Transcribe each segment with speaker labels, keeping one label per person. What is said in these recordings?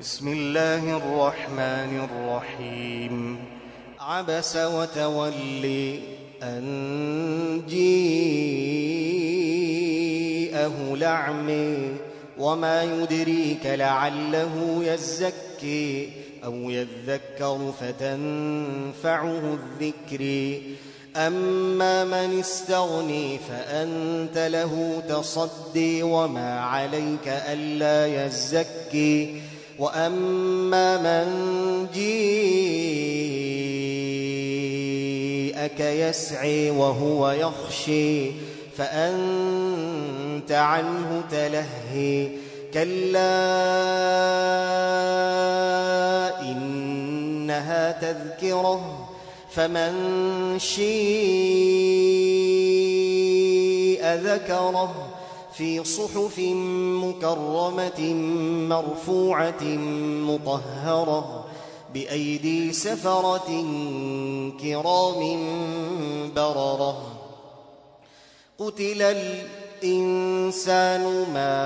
Speaker 1: بسم الله الرحمن الرحيم. عبس وتولي أن جيءه الأعمى وما يدريك لعله يزكي أو يذكر فتنفعه الذكر. أما من استغني فأنت له تصدي وما عليك ألا يزكي. وأما من جيءك يسعي وهو يخشي فأنت عنه تلهي. كلا إنها تذكرة فمن شيء ذكره في صحف مكرمة مرفوعة مطهرة بأيدي سفرة كرام بررة. قتل الإنسان ما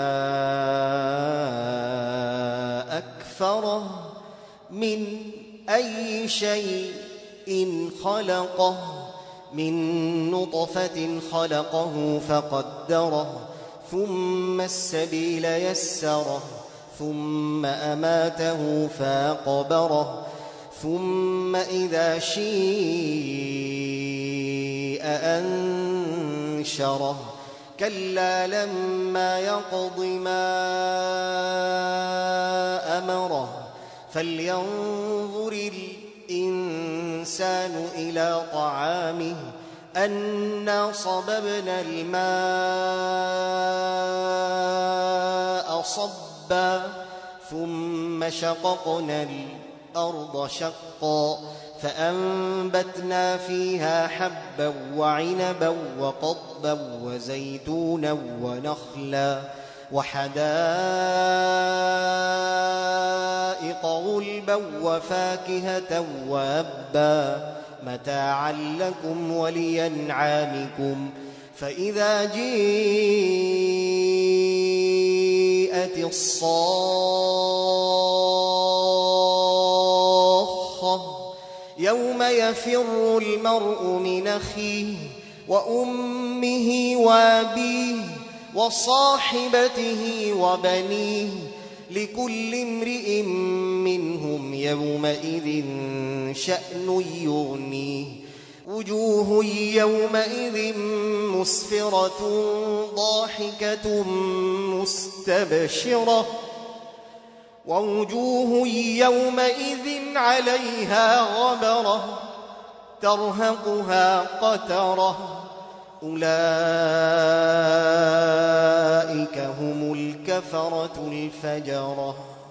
Speaker 1: أكفره من أي شيء خلقه من نطفة خلقه فقدره ثم السبيل يسره ثم أماته فأقبره ثم إذا شيء أنشره. كلا لما يقض ما أمره فلينظر الإنسان إلى طعامه أنا صببنا الماء صبا ثم شققنا الأرض شقا فأنبتنا فيها حبا وعنبا وقضبا وزيتونا ونخلا وحدائق غلبا وفاكهة وأبا متاعا لكم ولأنعامكم. فإذا جيءت الصاخة يوم يفر المرء من أخيه وأمه وأبيه وصاحبته وبنيه لكل امرئ منهم يومئذ شأن يغنيه. وجوه يومئذ مسفرة ضاحكة مستبشرة ووجوه يومئذ عليها غبرة ترهقها قترة أولئك هم الكفرة الفجرة.